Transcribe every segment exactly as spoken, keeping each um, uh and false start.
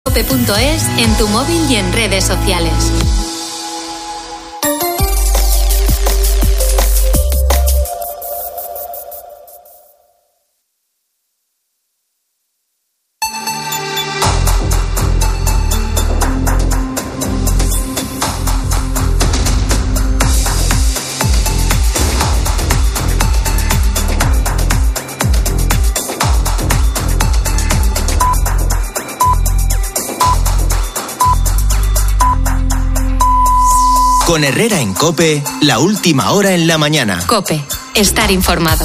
cope punto es en tu móvil y en redes sociales. Con Herrera en COPE, la última hora en la mañana. COPE, estar informado.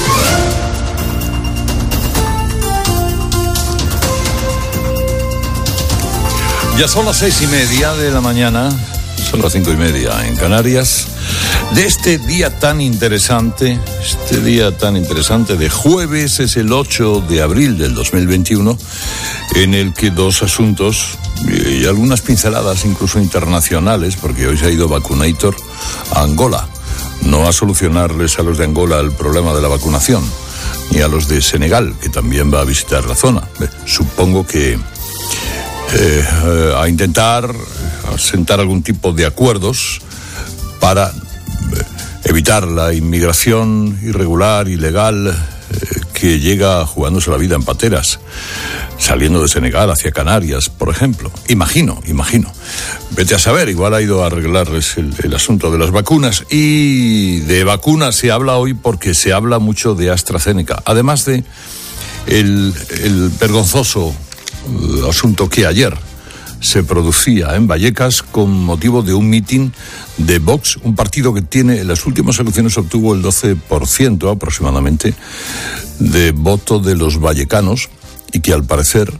Ya son las seis y media de la mañana, son las cinco y media en Canarias, de este día tan interesante, este día tan interesante de jueves, es el ocho de abril del dos mil veintiuno, en el que dos asuntos y algunas pinceladas incluso internacionales, porque hoy se ha ido Vacunator a Angola, no a solucionarles a los de Angola el problema de la vacunación, ni a los de Senegal, que también va a visitar la zona. Supongo que eh, eh, a intentar asentar algún tipo de acuerdos para eh, evitar la inmigración irregular, ilegal, eh, que llega jugándose la vida en pateras, saliendo de Senegal hacia Canarias, por ejemplo. Imagino, imagino. Vete a saber, igual ha ido a arreglarles el, el asunto de las vacunas. Y de vacunas se habla hoy porque se habla mucho de AstraZeneca. Además de el, el vergonzoso uh, asunto que ayer se producía en Vallecas con motivo de un mitin de Vox, un partido que tiene, en las últimas elecciones obtuvo el doce por ciento aproximadamente de voto de los vallecanos, y que al parecer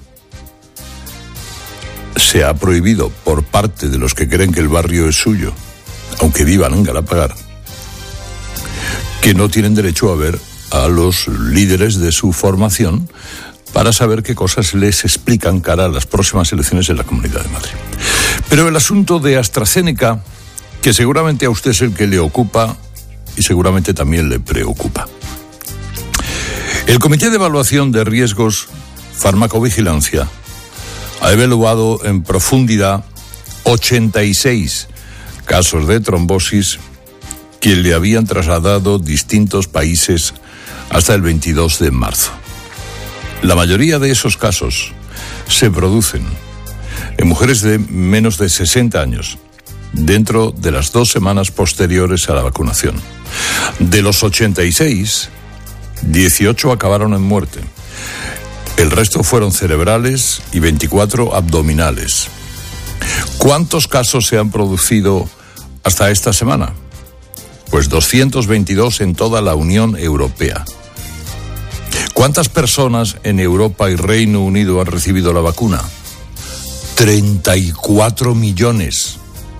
se ha prohibido por parte de los que creen que el barrio es suyo, aunque vivan en Galapagar, que no tienen derecho a ver a los líderes de su formación para saber qué cosas les explican cara a las próximas elecciones en la Comunidad de Madrid. Pero el asunto de AstraZeneca, que seguramente a usted es el que le ocupa y seguramente también le preocupa. El Comité de Evaluación de Riesgos Farmacovigilancia ha evaluado en profundidad ochenta y seis casos de trombosis que le habían trasladado distintos países hasta el veintidós de marzo. La mayoría de esos casos se producen en mujeres de menos de sesenta años, dentro de las dos semanas posteriores a la vacunación. De los ochenta y seis, dieciocho acabaron en muerte. El resto fueron cerebrales y veinticuatro abdominales. ¿Cuántos casos se han producido hasta esta semana? Pues doscientos veintidós en toda la Unión Europea. ¿Cuántas personas en Europa y Reino Unido han recibido la vacuna? treinta y cuatro millones.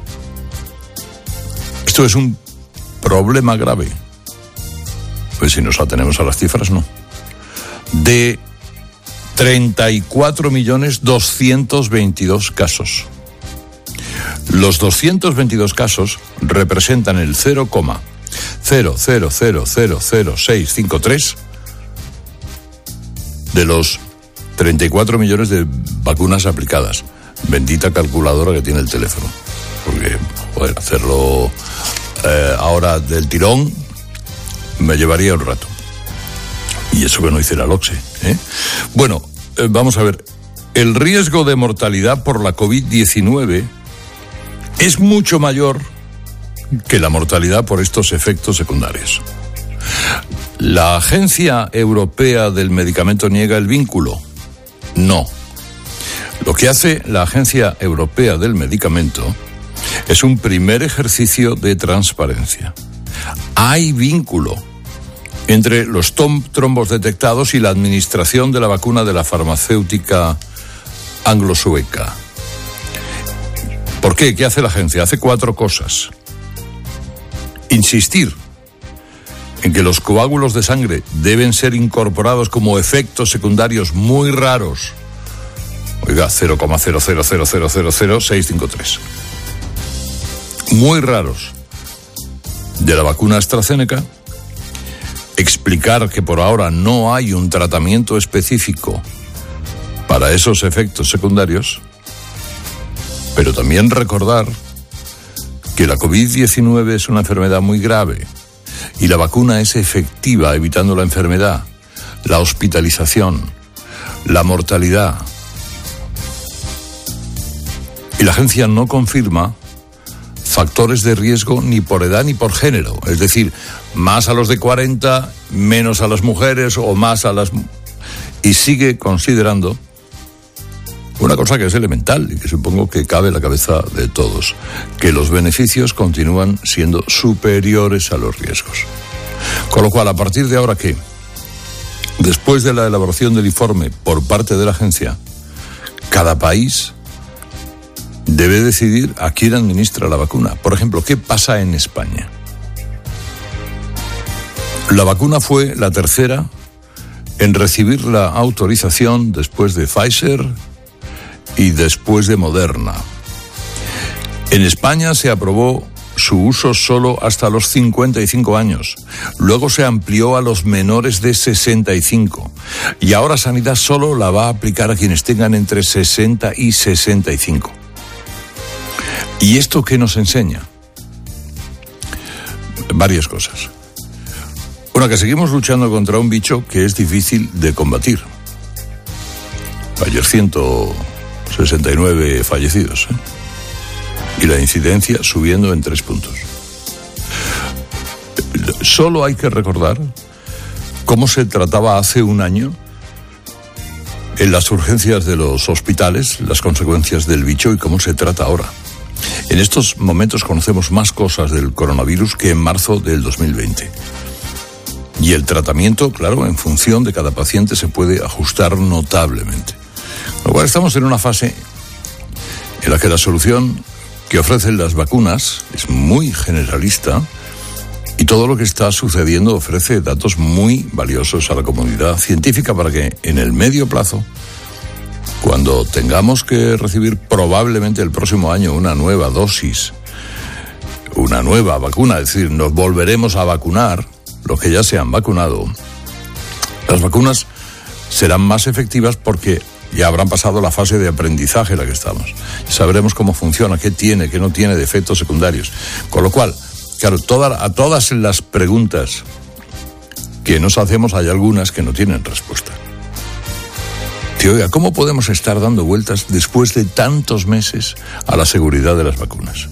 Esto es un problema grave. Pues si nos atenemos a las cifras, no. De treinta y cuatro millones doscientos veintidós casos. Los doscientos veintidós casos representan el cero coma cero cero cero cero cero seis cinco tres de los treinta y cuatro millones de vacunas aplicadas. Bendita calculadora que tiene el teléfono. Porque, joder, hacerlo eh, ahora del tirón me llevaría un rato. Y eso que no hice la LOCSE, ¿eh? Bueno, eh, vamos a ver. El riesgo de mortalidad por la covid diecinueve es mucho mayor que la mortalidad por estos efectos secundarios. ¿La Agencia Europea del Medicamento niega el vínculo? No. Lo que hace la Agencia Europea del Medicamento es un primer ejercicio de transparencia. Hay vínculo entre los tom- trombos detectados y la administración de la vacuna de la farmacéutica anglo-sueca. ¿Por qué? ¿Qué hace la agencia? Hace cuatro cosas. Insistir en que los coágulos de sangre deben ser incorporados como efectos secundarios muy raros. Oiga, cero coma cero cero cero cero cero cero seis cinco tres. Muy raros. De la vacuna AstraZeneca. Explicar que por ahora no hay un tratamiento específico para para esos efectos secundarios, pero también recordar que la covid diecinueve es una enfermedad muy grave y la vacuna es efectiva evitando la enfermedad, la hospitalización, la mortalidad. Y la agencia no confirma factores de riesgo ni por edad ni por género, es decir, más a los de cuarenta, menos a las mujeres o más a las... Y sigue considerando una cosa que es elemental y que supongo que cabe en la cabeza de todos, que los beneficios continúan siendo superiores a los riesgos. Con lo cual, a partir de ahora, ¿qué? Después de la elaboración del informe por parte de la agencia, cada país debe decidir a quién administra la vacuna. Por ejemplo, ¿qué pasa en España? La vacuna fue la tercera en recibir la autorización después de Pfizer y después de Moderna. En España se aprobó su uso solo hasta los cincuenta y cinco años. Luego se amplió a los menores de sesenta y cinco. Y ahora Sanidad solo la va a aplicar a quienes tengan entre sesenta y sesenta y cinco. ¿Y esto qué nos enseña? Varias cosas. Una, que seguimos luchando contra un bicho que es difícil de combatir. Ayer ciento sesenta y nueve fallecidos, ¿eh? Y la incidencia subiendo en tres puntos. Solo hay que recordar cómo se trataba hace un año en las urgencias de los hospitales las consecuencias del bicho y cómo se trata ahora. En estos momentos conocemos más cosas del coronavirus que en marzo del dos mil veinte. Y el tratamiento, claro, en función de cada paciente se puede ajustar notablemente. Con lo cual estamos en una fase en la que la solución que ofrecen las vacunas es muy generalista y todo lo que está sucediendo ofrece datos muy valiosos a la comunidad científica para que en el medio plazo, cuando tengamos que recibir probablemente el próximo año una nueva dosis, una nueva vacuna, es decir, nos volveremos a vacunar los que ya se han vacunado, las vacunas serán más efectivas porque ya habrán pasado la fase de aprendizaje en la que estamos. Sabremos cómo funciona, qué tiene, qué no tiene de efectos secundarios. Con lo cual, claro, toda, a todas las preguntas que nos hacemos hay algunas que no tienen respuesta. Tío, oiga, ¿cómo podemos estar dando vueltas después de tantos meses a la seguridad de las vacunas?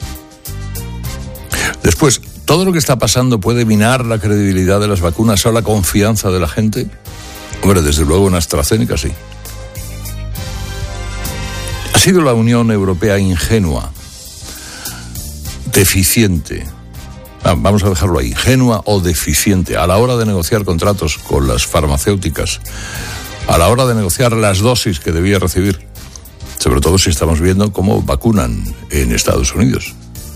Después, ¿todo lo que está pasando puede minar la credibilidad de las vacunas o la confianza de la gente? Hombre, desde luego en AstraZeneca sí. ¿Ha sido la Unión Europea ingenua, deficiente? Ah, vamos a dejarlo ahí, ingenua o deficiente a la hora de negociar contratos con las farmacéuticas, a la hora de negociar las dosis que debía recibir, sobre todo si estamos viendo cómo vacunan en Estados Unidos?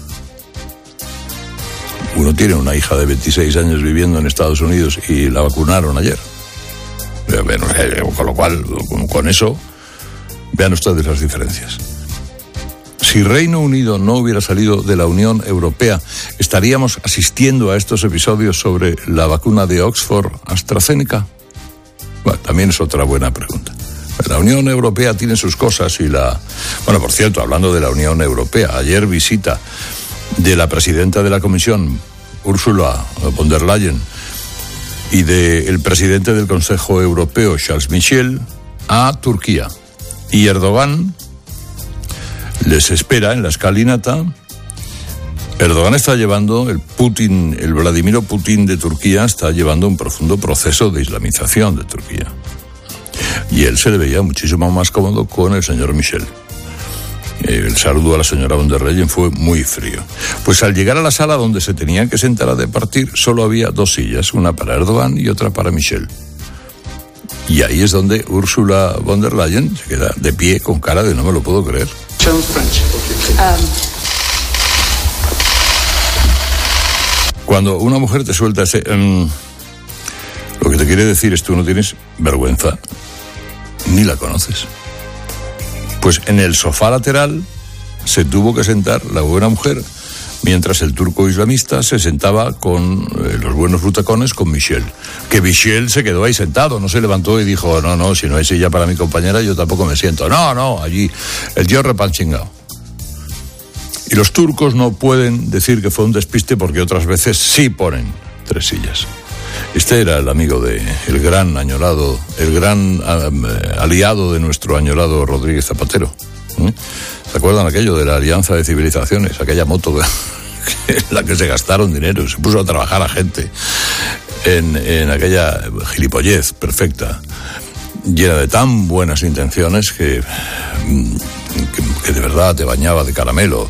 Uno tiene una hija de veintiséis años viviendo en Estados Unidos y la vacunaron ayer. Bueno, con lo cual, con eso, vean ustedes las diferencias. Si Reino Unido no hubiera salido de la Unión Europea, ¿estaríamos asistiendo a estos episodios sobre la vacuna de Oxford AstraZeneca? Bueno, también es otra buena pregunta. La Unión Europea tiene sus cosas y la... Bueno, por cierto, hablando de la Unión Europea, ayer visita de la presidenta de la Comisión, Ursula von der Leyen, y del presidente del Consejo Europeo, Charles Michel, a Turquía. Y Erdogan les espera en la escalinata. Erdogan está llevando, el Putin, el Vladimiro Putin de Turquía, está llevando un profundo proceso de islamización de Turquía. Y él se le veía muchísimo más cómodo con el señor Michel. El saludo a la señora von der Leyen fue muy frío. Pues al llegar a la sala donde se tenían que sentar a departir, solo había dos sillas, una para Erdogan y otra para Michel. Y ahí es donde Ursula von der Leyen se queda de pie con cara de no me lo puedo creer. Cuando una mujer te suelta ese... Um, lo que te quiere decir es tú no tienes vergüenza, ni la conoces. Pues en el sofá lateral se tuvo que sentar la buena mujer mientras el turco islamista se sentaba con eh, los buenos butacones con Michel. Que Michel se quedó ahí sentado, no se levantó y dijo, no, no, si no hay silla para mi compañera, yo tampoco me siento. No, no, allí, el tío repanchingao. Y los turcos no pueden decir que fue un despiste porque otras veces sí ponen tres sillas. Este era el amigo de, el gran añorado, el gran um, aliado de nuestro añorado Rodríguez Zapatero. ¿Eh? ¿Se acuerdan aquello de la Alianza de Civilizaciones? Aquella moto que, en la que se gastaron dinero, se puso a trabajar a gente en, en aquella gilipollez perfecta, llena de tan buenas intenciones que, que, que de verdad te bañaba de caramelo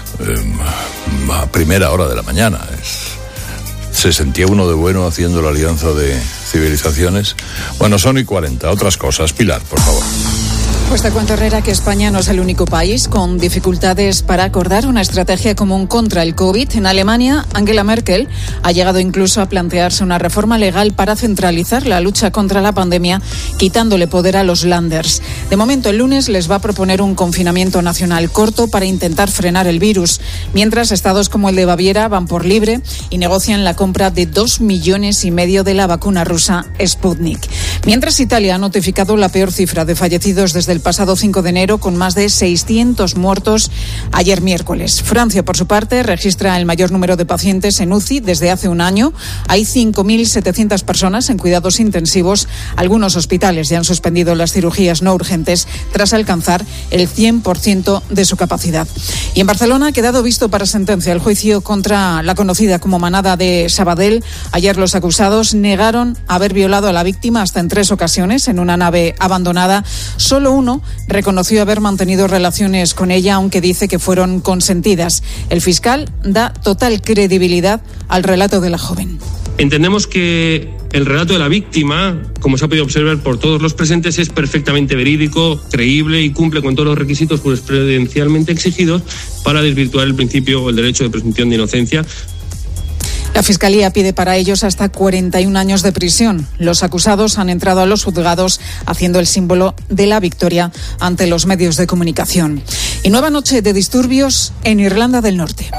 eh, a primera hora de la mañana. Es, se sentía uno de bueno haciendo la Alianza de Civilizaciones. Bueno, son y cuarenta, otras cosas. Pilar, por favor. Pues te cuento, Herrera, que España no es el único país con dificultades para acordar una estrategia común contra el COVID. En Alemania, Angela Merkel ha llegado incluso a plantearse una reforma legal para centralizar la lucha contra la pandemia, quitándole poder a los Länders. De momento, el lunes les va a proponer un confinamiento nacional corto para intentar frenar el virus, mientras estados como el de Baviera van por libre y negocian la compra de dos millones y medio de la vacuna rusa Sputnik. Mientras Italia ha notificado la peor cifra de fallecidos desde el pasado cinco de enero, con más de seiscientos muertos ayer miércoles. Francia, por su parte, registra el mayor número de pacientes en U C I desde hace un año. Hay cinco mil setecientas personas en cuidados intensivos. Algunos hospitales ya han suspendido las cirugías no urgentes tras alcanzar el cien por ciento de su capacidad. Y en Barcelona ha quedado visto para sentencia el juicio contra la conocida como Manada de Sabadell. Ayer los acusados negaron haber violado a la víctima hasta en tres ocasiones en una nave abandonada. Solo uno reconoció haber mantenido relaciones con ella, aunque dice que fueron consentidas. El fiscal da total credibilidad al relato de la joven. Entendemos que el relato de la víctima, como se ha podido observar por todos los presentes, es perfectamente verídico, creíble y cumple con todos los requisitos jurisprudencialmente exigidos para desvirtuar el principio o el derecho de presunción de inocencia. La Fiscalía pide para ellos hasta cuarenta y un años de prisión. Los acusados han entrado a los juzgados haciendo el símbolo de la victoria ante los medios de comunicación. Y nueva noche de disturbios en Irlanda del Norte.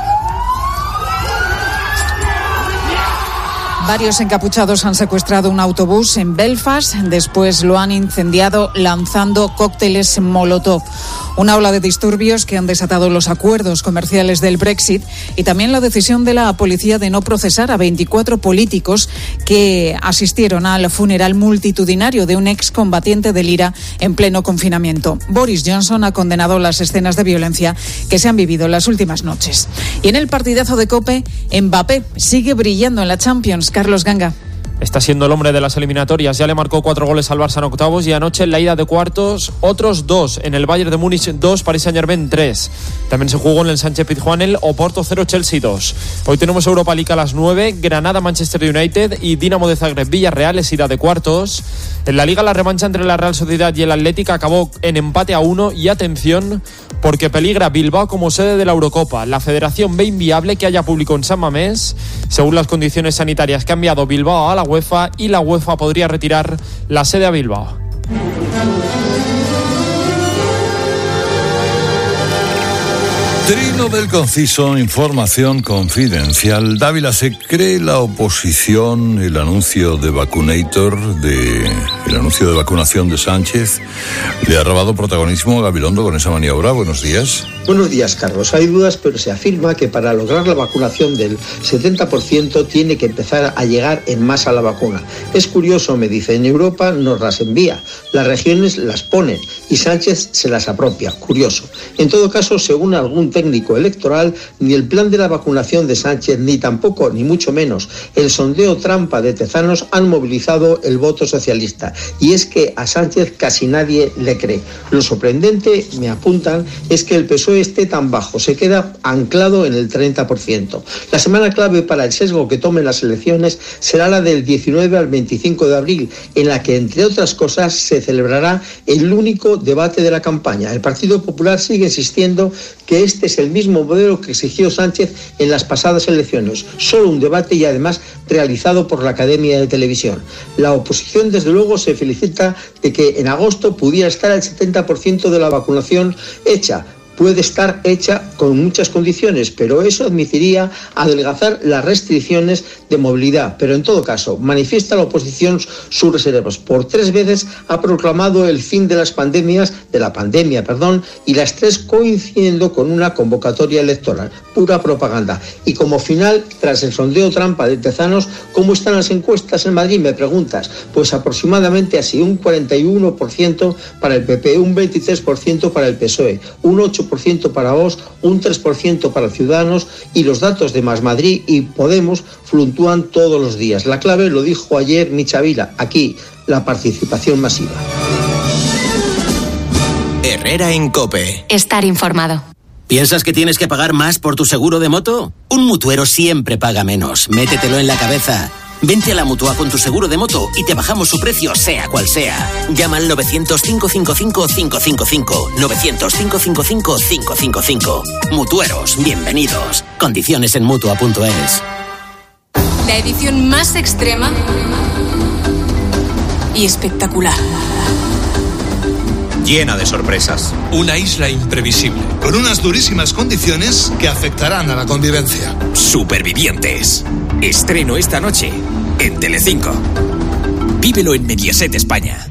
Varios encapuchados han secuestrado un autobús en Belfast, después lo han incendiado lanzando cócteles Molotov. Una ola de disturbios que han desatado los acuerdos comerciales del Brexit y también la decisión de la policía de no procesar a veinticuatro políticos que asistieron al funeral multitudinario de un excombatiente del IRA en pleno confinamiento. Boris Johnson ha condenado las escenas de violencia que se han vivido en las últimas noches. Y en el partidazo de COPE, Mbappé sigue brillando en la Champions. Carlos Ganga. Está siendo el hombre de las eliminatorias. Ya le marcó cuatro goles al Barça en octavos y anoche en la ida de cuartos otros dos. En el Bayern de Múnich dos, Paris Saint-Germain tres. También se jugó en el Sánchez-Pizjuán el Oporto cero, Chelsea dos. Hoy tenemos Europa League a las nueve. Granada, Manchester United y Dinamo de Zagreb, Villarreal es ida de cuartos. En la Liga la revancha entre la Real Sociedad y el Atlético acabó en empate a uno. Y atención, porque peligra Bilbao como sede de la Eurocopa. La Federación ve inviable que haya público en San Mamés. Según las condiciones sanitarias que ha enviado Bilbao a la UEFA, y la UEFA podría retirar la sede a Bilbao. Trino del Conciso, información confidencial. Dávila, ¿se cree la oposición el anuncio de Vacunator, de, el anuncio de vacunación de Sánchez? Le ha robado protagonismo a Gabilondo con esa maniobra. Buenos días. Buenos días, Carlos. Hay dudas, pero se afirma que para lograr la vacunación del setenta por ciento tiene que empezar a llegar en masa la vacuna. Es curioso, me dice, en Europa nos las envía, las regiones las ponen y Sánchez se las apropia. Curioso. En todo caso, según algún técnico electoral, ni el plan de la vacunación de Sánchez, ni tampoco, ni mucho menos, el sondeo trampa de Tezanos han movilizado el voto socialista. Y es que a Sánchez casi nadie le cree. Lo sorprendente, me apuntan, es que el P S O E esté tan bajo, se queda anclado en el treinta por ciento. La semana clave para el sesgo que tomen las elecciones será la del diecinueve al veinticinco de abril, en la que, entre otras cosas, se celebrará el único debate de la campaña. El Partido Popular sigue insistiendo que este es el mismo modelo que exigió Sánchez en las pasadas elecciones, solo un debate y además realizado por la Academia de Televisión. La oposición, desde luego, se felicita de que en agosto pudiera estar el setenta por ciento de la vacunación hecha, puede estar hecha con muchas condiciones, pero eso admitiría adelgazar las restricciones de movilidad. Pero en todo caso, manifiesta la oposición sus reservas. Por tres veces ha proclamado el fin de las pandemias, de la pandemia, perdón, y las tres coincidiendo con una convocatoria electoral. Pura propaganda. Y como final, tras el sondeo trampa de Tezanos, ¿cómo están las encuestas en Madrid? Me preguntas. Pues aproximadamente así, un cuarenta y uno por ciento para el P P, un veintitrés por ciento para el P S O E, un ocho por ciento para Vox, un tres por ciento para Ciudadanos, y los datos de Más Madrid y Podemos fluctúan todos los días. La clave lo dijo ayer Micha Vila, aquí, la participación masiva. Herrera en COPE. Estar informado. ¿Piensas que tienes que pagar más por tu seguro de moto? Un mutuero siempre paga menos. Métetelo en la cabeza. Vente a la Mutua con tu seguro de moto y te bajamos su precio, sea cual sea. Llama al novecientos, cinco cinco cinco, cinco cinco cinco. novecientos, cinco cinco cinco, cinco cinco cinco. Mutueros, bienvenidos. Condiciones en mutua punto es. La edición más extrema y espectacular. Llena de sorpresas. Una isla imprevisible, con unas durísimas condiciones que afectarán a la convivencia. Supervivientes. Estreno esta noche en Telecinco. Vívelo en Mediaset España.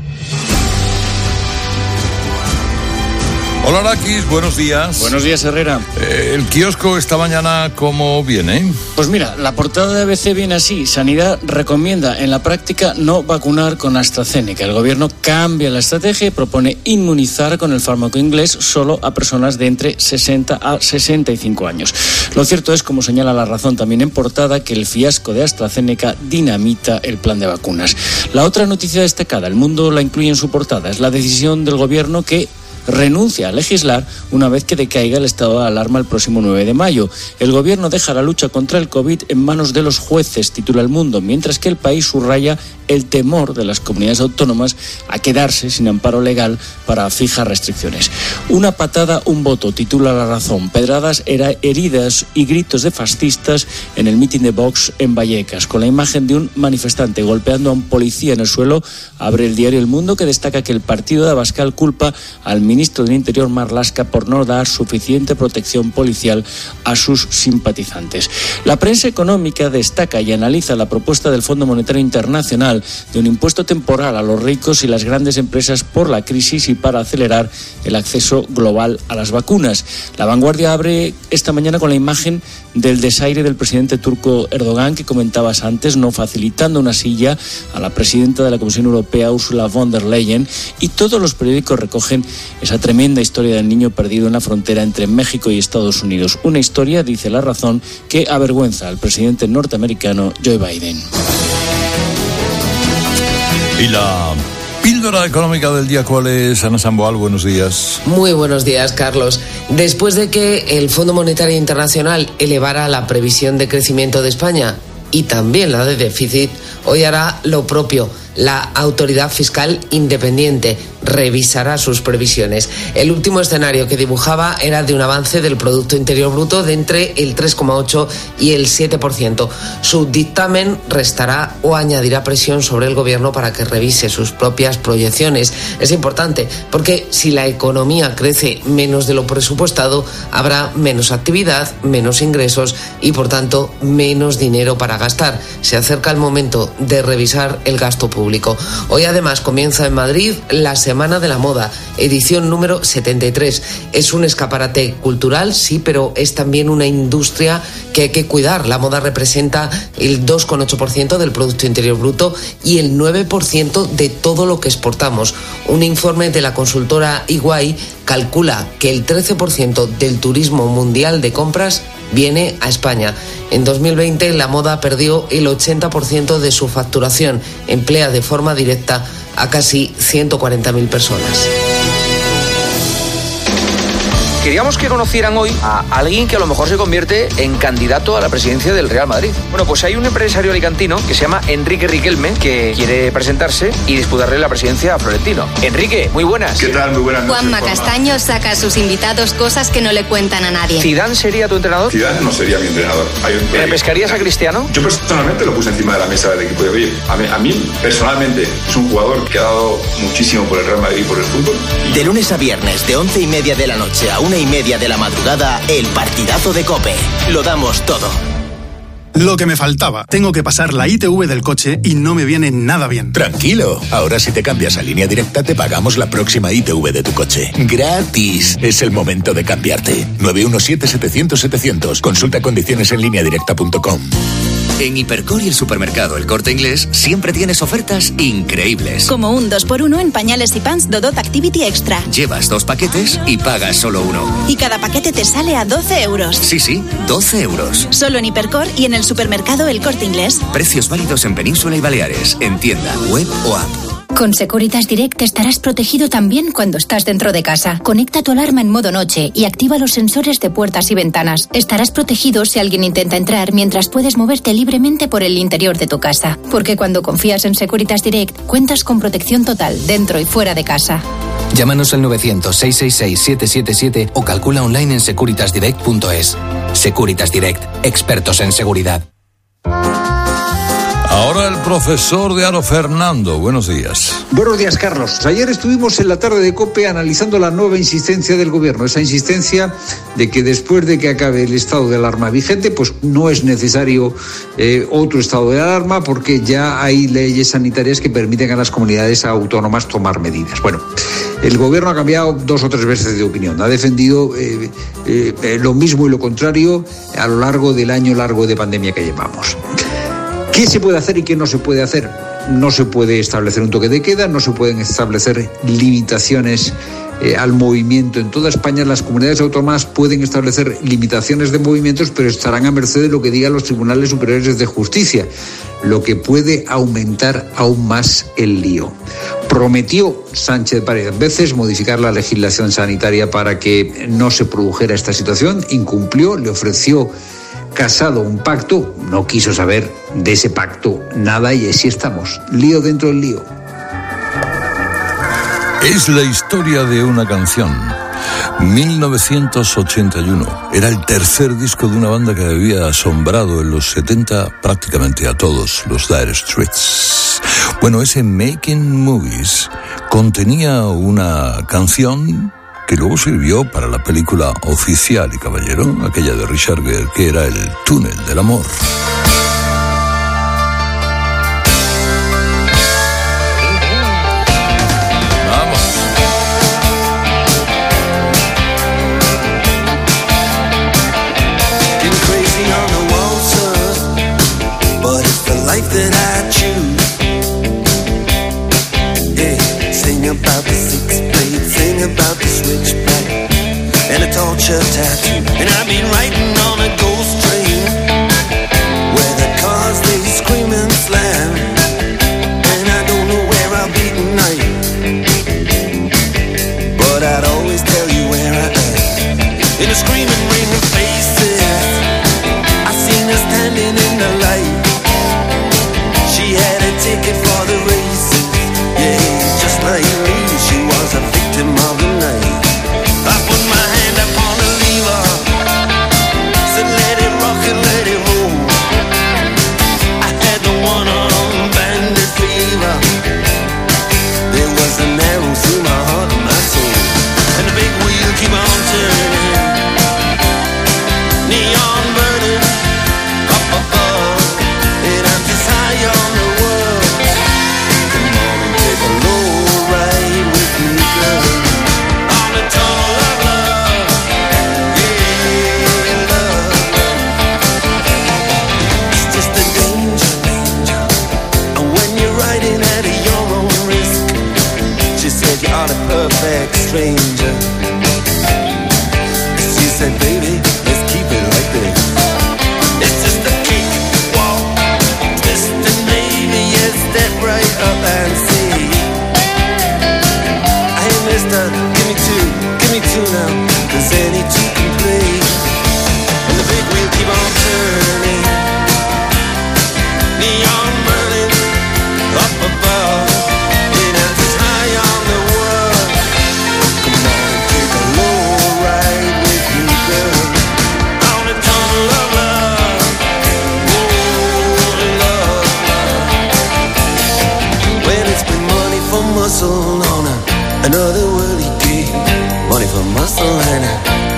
Hola Araquis, buenos días. Buenos días, Herrera. Eh, ¿El kiosco esta mañana cómo viene? Pues mira, la portada de A B C viene así. Sanidad recomienda en la práctica no vacunar con AstraZeneca. El gobierno cambia la estrategia y propone inmunizar con el fármaco inglés solo a personas de entre sesenta a sesenta y cinco años. Lo cierto es, como señala La Razón también en portada, que el fiasco de AstraZeneca dinamita el plan de vacunas. La otra noticia destacada, El Mundo la incluye en su portada, es la decisión del gobierno que renuncia a legislar una vez que decaiga el estado de alarma el próximo nueve de mayo. El gobierno deja la lucha contra el COVID en manos de los jueces, titula El Mundo, mientras que El País subraya el temor de las comunidades autónomas a quedarse sin amparo legal para fijar restricciones. Una patada, un voto, titula La Razón. Pedradas, era heridas y gritos de fascistas en el mitin de Vox en Vallecas, con la imagen de un manifestante golpeando a un policía en el suelo. Abre el diario El Mundo, que destaca que el partido de Abascal culpa al ministro del Interior Marlaska por no dar suficiente protección policial a sus simpatizantes. La prensa económica destaca y analiza la propuesta del Fondo Monetario Internacional de un impuesto temporal a los ricos y las grandes empresas por la crisis y para acelerar el acceso global a las vacunas. La Vanguardia abre esta mañana con la imagen del desaire del presidente turco Erdogan, que comentabas antes, no facilitando una silla a la presidenta de la Comisión Europea, Ursula von der Leyen, y todos los periódicos recogen esa tremenda historia del niño perdido en la frontera entre México y Estados Unidos. Una historia, dice La Razón, que avergüenza al presidente norteamericano Joe Biden. Y la píldora económica del día, ¿cuál es? Ana Samboal, buenos días. Muy buenos días, Carlos. Después de que el Fondo Monetario Internacional elevara la previsión de crecimiento de España y también la de déficit, hoy hará lo propio. La autoridad fiscal independiente revisará sus previsiones. El último escenario que dibujaba era de un avance del Producto Interior Bruto de entre el tres coma ocho y el siete por ciento. Su dictamen restará o añadirá presión sobre el gobierno para que revise sus propias proyecciones. Es importante porque si la economía crece menos de lo presupuestado, habrá menos actividad, menos ingresos y, por tanto, menos dinero para gastar. Se acerca el momento de revisar el gasto público. Hoy además comienza en Madrid la Semana de la Moda, edición número setenta y tres. Es un escaparate cultural, sí, pero es también una industria que hay que cuidar. La moda representa el dos coma ocho por ciento del Producto Interior Bruto y el nueve por ciento de todo lo que exportamos. Un informe de la consultora E Y calcula que el trece por ciento del turismo mundial de compras viene a España. En dos mil veinte la moda perdió el ochenta por ciento de su facturación, emplea de forma directa a casi ciento cuarenta mil personas. Queríamos que conocieran hoy a alguien que a lo mejor se convierte en candidato a la presidencia del Real Madrid. Bueno, pues hay un empresario alicantino que se llama Enrique Riquelme, que quiere presentarse y disputarle la presidencia a Florentino. Enrique, muy buenas. ¿Qué tal? Muy buenas noches. Juanma Castaño saca a sus invitados cosas que no le cuentan a nadie. ¿Zidane sería tu entrenador? Zidane no sería mi entrenador. ¿Le pescarías a Cristiano? Yo personalmente lo puse encima de la mesa del equipo de hoy. A mí, a mí, personalmente, es un jugador que ha dado muchísimo por el Real Madrid y por el fútbol. De lunes a viernes, de once y media de la noche a una una y media de la madrugada, el partidazo de COPE. Lo damos todo. Lo que me faltaba. Tengo que pasar la I T V del coche y no me viene nada bien. Tranquilo. Ahora si te cambias a Línea Directa te pagamos la próxima I T V de tu coche. ¡Gratis! Es el momento de cambiarte. nueve uno siete, setecientos, setecientos. Consulta condiciones en línea directa punto com. En Hipercor y el supermercado El Corte Inglés siempre tienes ofertas increíbles. Como un dos por uno en pañales y pants Dodot Activity Extra. Llevas dos paquetes y pagas solo uno. Y cada paquete te sale a doce euros. Sí, sí, doce euros. Solo en Hipercor y en el supermercado El Corte Inglés. Precios válidos en Península y Baleares, en tienda, web o app. Con Securitas Direct estarás protegido también cuando estás dentro de casa. Conecta tu alarma en modo noche y activa los sensores de puertas y ventanas. Estarás protegido si alguien intenta entrar mientras puedes moverte libremente por el interior de tu casa. Porque cuando confías en Securitas Direct, cuentas con protección total dentro y fuera de casa. Llámanos al novecientos, seiscientos sesenta y seis, siete siete siete o calcula online en securitas direct punto es. Securitas Direct, expertos en seguridad. Ahora el profesor de Aro, Fernando. Buenos días. Buenos días, Carlos. Ayer estuvimos en la tarde de COPE analizando la nueva insistencia del gobierno, esa insistencia de que después de que acabe el estado de alarma vigente, pues no es necesario eh, otro estado de alarma porque ya hay leyes sanitarias que permiten a las comunidades autónomas tomar medidas. Bueno, el gobierno ha cambiado dos o tres veces de opinión. Ha defendido eh, eh, lo mismo y lo contrario a lo largo del año largo de pandemia que llevamos. ¿Qué se puede hacer y qué no se puede hacer? No se puede establecer un toque de queda, no se pueden establecer limitaciones eh, al movimiento. En toda España las comunidades autónomas pueden establecer limitaciones de movimientos, pero estarán a merced de lo que digan los tribunales superiores de justicia, lo que puede aumentar aún más el lío. Prometió Sánchez varias veces modificar la legislación sanitaria para que no se produjera esta situación, incumplió, le ofreció Casado un pacto, no quiso saber de ese pacto nada y así estamos, lío dentro del lío. Es la historia de una canción. mil novecientos ochenta y uno. Era el tercer disco de una banda que había asombrado en los setenta prácticamente a todos, los Dire Straits. Bueno, ese Making Movies contenía una canción que luego sirvió para la película Oficial y Caballero, aquella de Richard Gere, que era El túnel del amor. Vamos. Getting crazy on the waltz, but it's the life that I choose. Yeah, sing about the six blade, sing about the switchback and a torture tattoo. And I've been riding on a ghost train where the cars they scream and slam, and I don't know where I'll be tonight, but I'd always tell you where I am. In a screaming ring of faces, I seen her standing in the light. She had a ticket for the races, yeah, just like me, she was a victim of the night. I put my hand upon the lever, said let it rock and let it roll. I had the one-armed bandit fever, there was an arrow through my heart and my soul. And the big wheel keep on turning,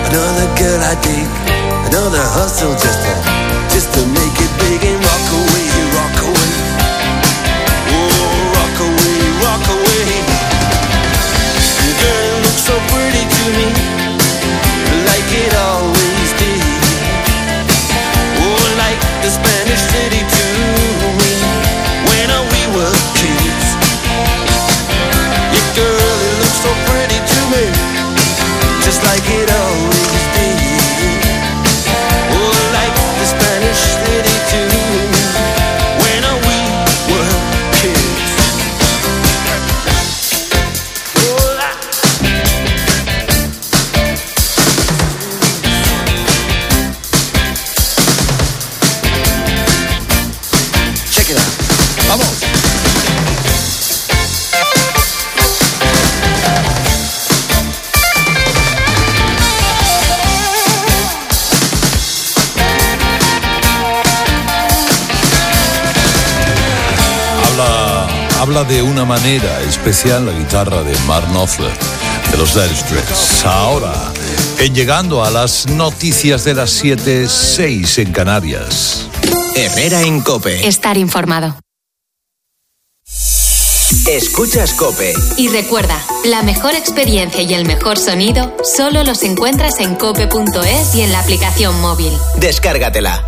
another girl I dig, another hustle just to, just to make it big and rock away, rock away. Oh, rock away, rock away. The girl looks so pretty to me, like it always did. Oh, like the Spanish city to me, when we were kids. Yeah, girl, it looks so pretty to me, just like it always did. Oh, like the Spanish city to me, when we were kids. Oh, I... Check it out. Vamos. Habla de una manera especial la guitarra de Mark Knopfler, de los Dire Straits. Ahora, en llegando a las noticias de las siete, seis en Canarias. Herrera en COPE. Estar informado. Escuchas COPE. Y recuerda, la mejor experiencia y el mejor sonido solo los encuentras en cope punto es y en la aplicación móvil. Descárgatela.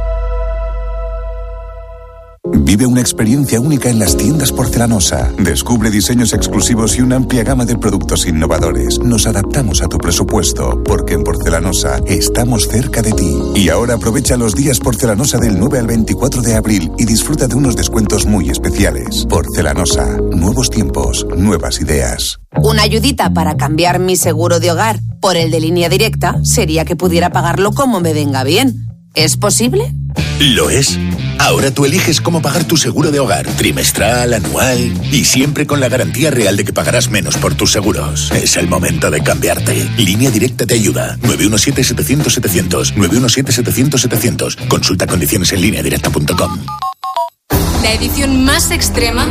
Vive una experiencia única en las tiendas Porcelanosa. Descubre diseños exclusivos y una amplia gama de productos innovadores. Nos adaptamos a tu presupuesto, porque en Porcelanosa estamos cerca de ti. Y ahora aprovecha los días Porcelanosa del nueve al veinticuatro de abril y disfruta de unos descuentos muy especiales. Porcelanosa, nuevos tiempos, nuevas ideas. Una ayudita para cambiar mi seguro de hogar por el de Línea Directa sería que pudiera pagarlo como me venga bien. ¿Es posible? Lo es. Ahora tú eliges cómo pagar tu seguro de hogar, trimestral, anual y siempre con la garantía real de que pagarás menos por tus seguros. Es el momento de cambiarte. Línea Directa te ayuda. nueve uno siete, setecientos, setecientos. nueve uno siete, setecientos, setecientos. Consulta condiciones en línea directa punto com. La edición más extrema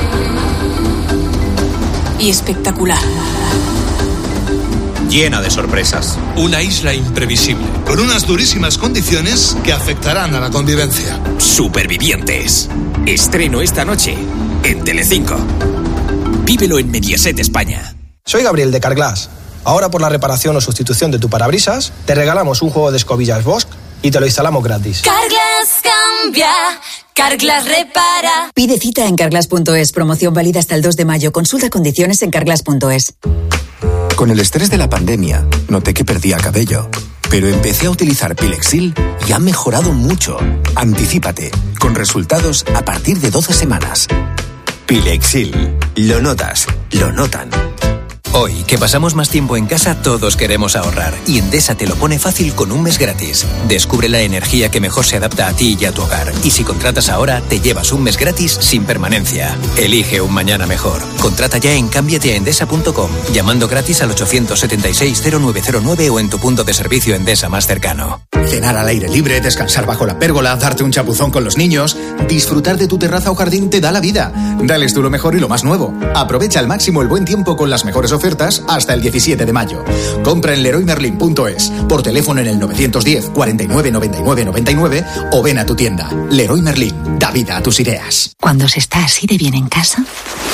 y espectacular. Llena de sorpresas. Una isla imprevisible, con unas durísimas condiciones que afectarán a la convivencia. Supervivientes. Estreno esta noche en Telecinco. Vívelo en Mediaset España. Soy Gabriel de Carglass. Ahora por la reparación o sustitución de tu parabrisas, te regalamos un juego de escobillas Bosch y te lo instalamos gratis. Carglass cambia, Carglass repara. Pide cita en carglass punto es. Promoción válida hasta el dos de mayo. Consulta condiciones en carglass punto es. Con el estrés de la pandemia, noté que perdía cabello. Pero empecé a utilizar Pilexil y ha mejorado mucho. Anticípate, con resultados a partir de doce semanas. Pilexil. Lo notas, lo notan. Hoy, que pasamos más tiempo en casa, todos queremos ahorrar. Y Endesa te lo pone fácil con un mes gratis. Descubre la energía que mejor se adapta a ti y a tu hogar. Y si contratas ahora, te llevas un mes gratis sin permanencia. Elige un mañana mejor. Contrata ya en cámbiate a endesa punto com, llamando gratis al ochocientos setenta y seis, cero nueve cero nueve o en tu punto de servicio Endesa más cercano. Cenar al aire libre, descansar bajo la pérgola, darte un chapuzón con los niños, disfrutar de tu terraza o jardín te da la vida. Dales tú lo mejor y lo más nuevo. Aprovecha al máximo el buen tiempo con las mejores ofertas hasta el diecisiete de mayo. Compra en leroy merlin punto es, por teléfono en el novecientos diez, cuarenta y nueve, noventa y nueve, noventa y nueve o ven a tu tienda. Leroy Merlin, da vida a tus ideas. Cuando se está así de bien en casa,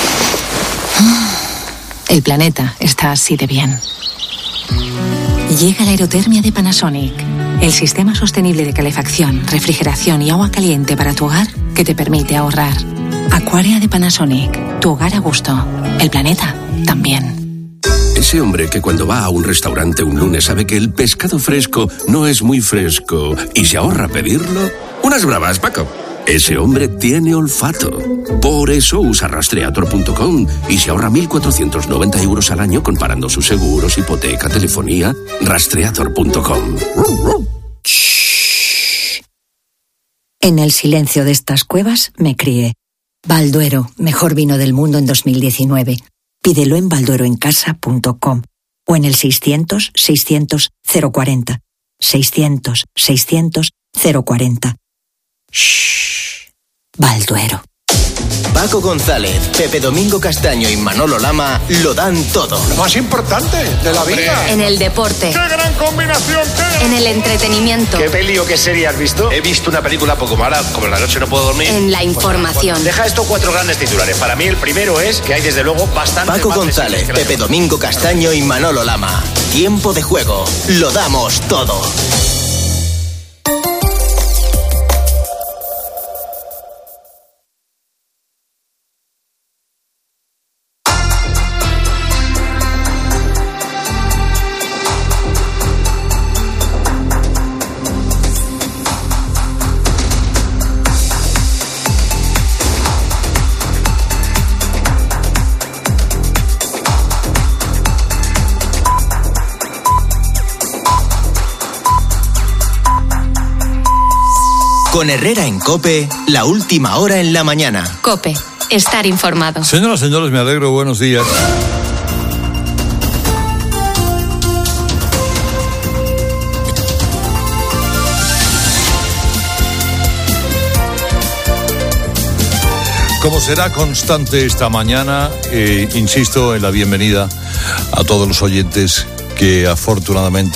el planeta está así de bien. Llega la aerotermia de Panasonic, el sistema sostenible de calefacción, refrigeración y agua caliente para tu hogar que te permite ahorrar. Aquaria de Panasonic, tu hogar a gusto, el planeta también. Ese hombre que cuando va a un restaurante un lunes sabe que el pescado fresco no es muy fresco y se ahorra pedirlo. Unas bravas, Paco. Ese hombre tiene olfato. Por eso usa rastreator punto com y se ahorra mil cuatrocientos noventa euros al año comparando sus seguros, hipoteca, telefonía. rastreator punto com. En el silencio de estas cuevas me crié. Balduero, mejor vino del mundo en dos mil diecinueve. Pídelo en balduero en casa punto com o en el seiscientos, seiscientos, cero cuarenta. seiscientos, seiscientos, cero cuarenta. Shh. Balduero. Paco González, Pepe Domingo Castaño y Manolo Lama lo dan todo. Lo más importante de la vida. En el deporte. ¡Qué gran combinación! Qué... En el entretenimiento. ¿Qué peli o qué serie has visto? He visto una película poco mala, como la noche no puedo dormir. En la información. Bueno, deja esto cuatro grandes titulares. Para mí el primero es que hay desde luego bastante. Paco González, Pepe Domingo Castaño y Manolo Lama. Tiempo de juego. Lo damos todo. Con Herrera en COPE, la última hora en la mañana. COPE, estar informado. Señoras, señores, me alegro, buenos días. Como será constante esta mañana, eh, insisto en la bienvenida a todos los oyentes que afortunadamente